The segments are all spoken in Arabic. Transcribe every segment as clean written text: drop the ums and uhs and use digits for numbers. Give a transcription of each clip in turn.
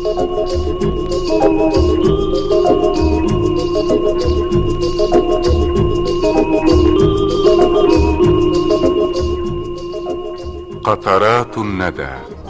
قطرات الندى.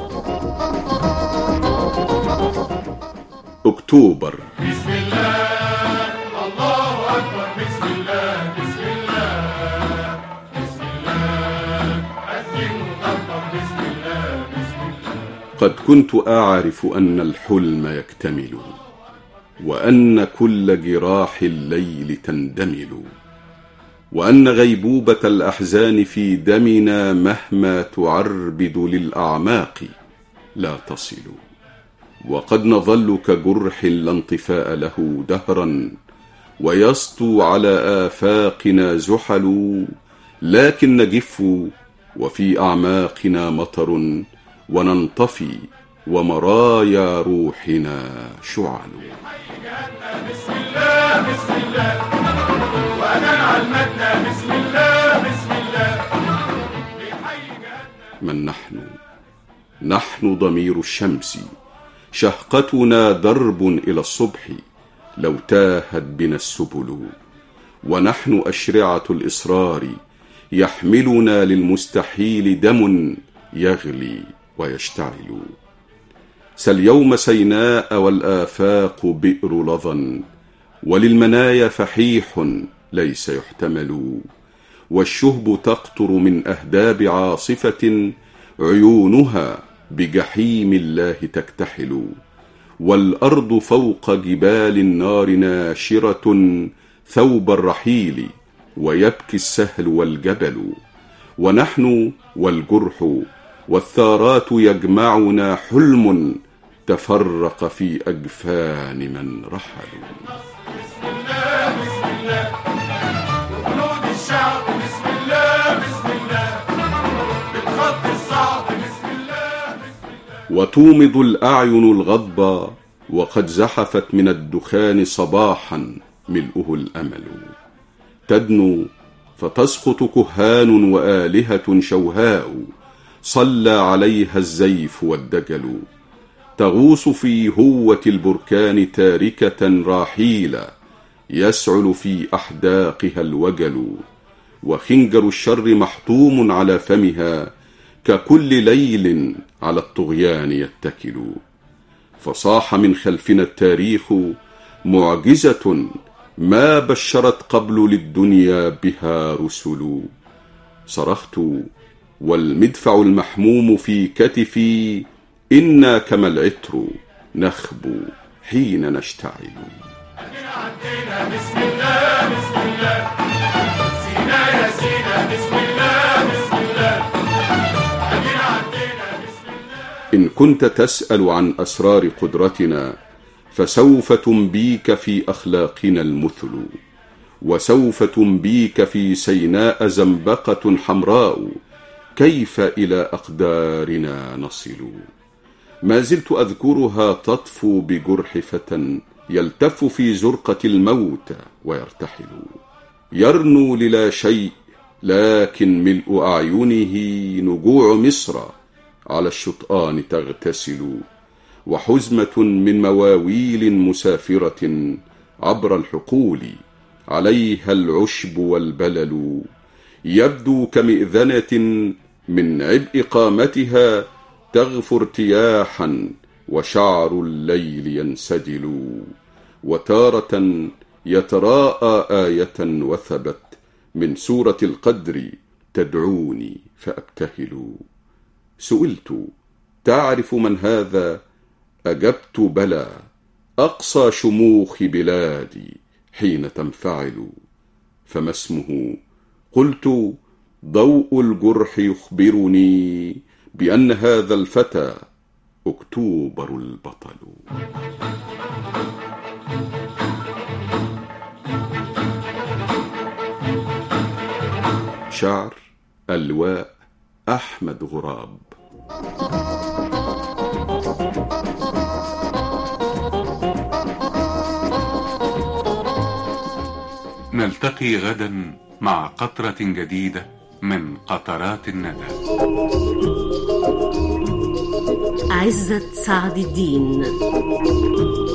أكتوبر. بسم الله، الله أكبر. بسم الله، بسم الله، بسم الله، أذن وكبر. بسم الله، بسم الله. قد كنت أعرف أن الحلم يكتمل، وأن كل جراح الليل تندمل، وأن غيبوبة الأحزان في دمنا مهما تعربد للأعماق لا تصل. وقد نظل كجرح لا انطفاء له دهرا، ويسطو على آفاقنا زحل، لكن نجف وفي أعماقنا مطر، وننطفي ومرايا روحنا شعل. بسم الله، بسم الله، وأذان علمتنا. بسم الله، بسم الله. من نحن؟ نحن ضمير الشمس، شهقتنا درب إلى الصبح لو تاهت بنا السبل، ونحن أشرعة الإصرار يحملنا للمستحيل دم يغلي ويشتعل. ساليوم سيناء والآفاق بئر لظى، وللمنايا فحيح ليس يحتمل، والشهب تقطر من أهداب عاصفة عيونها بجحيم الله تكتحل، والأرض فوق جبال النار ناشرة ثوب الرحيل، ويبكي السهل والجبل، ونحن والجرح والثارات يجمعنا حلم تفرق في أجفان من رحلوا. بسم الله، بسم الله، وجنود الشعب. بسم الله، بسم الله، بالخط الصعب. بسم الله، بسم الله. وتومض الأعين الغضب، وقد زحفت من الدخان صباحا ملؤه الأمل، تدنو فتسقط كهان وآلهة شوهاء صلى عليها الزيف والدجل، تغوص في هوة البركان تاركة راحيلا يسعل في أحداقها الوجل، وخنجر الشر محطوم على فمها ككل ليل على الطغيان يتكل. فصاح من خلفنا التاريخ معجزة ما بشرت قبل للدنيا بها رسل، صرخت والمدفع المحموم في كتفي، إنا كما العطر نخبو حين نشتعل. عدينا. بسم الله، بسم الله، سينا يا سينا. بسم الله، بسم الله، عدينا. بسم الله. إن كنت تسأل عن أسرار قدرتنا، فسوف تنبيك في أخلاقنا المثل، وسوف تنبيك في سيناء زنبقة حمراء كيف إلى أقدارنا نصل. ما زلت أذكرها تطفو بجرح فتى يلتف في زرقة الموت ويرتحل، يرنو للا شيء لكن ملء أعينه نجوع مصر على الشطآن تغتسل، وحزمة من مواويل مسافرة عبر الحقول عليها العشب والبلل، يبدو كمئذنة من عبء قامتها تغفو ارتياحا وشعر الليل ينسدل، وتارة يتراءى آية وثبت من سورة القدر تدعوني فأبتهل. سئلت تعرف من هذا؟ أجبت بلى، أقصى شموخ بلادي حين تنفعل. فما اسمه؟ قلت ضوء الجرح يخبرني بأن هذا الفتى أكتوبر البطل. شعر اللواء أحمد غراب. نلتقي غدا مع قطرة جديدة من قطرات الندى. عزت سعد الدين.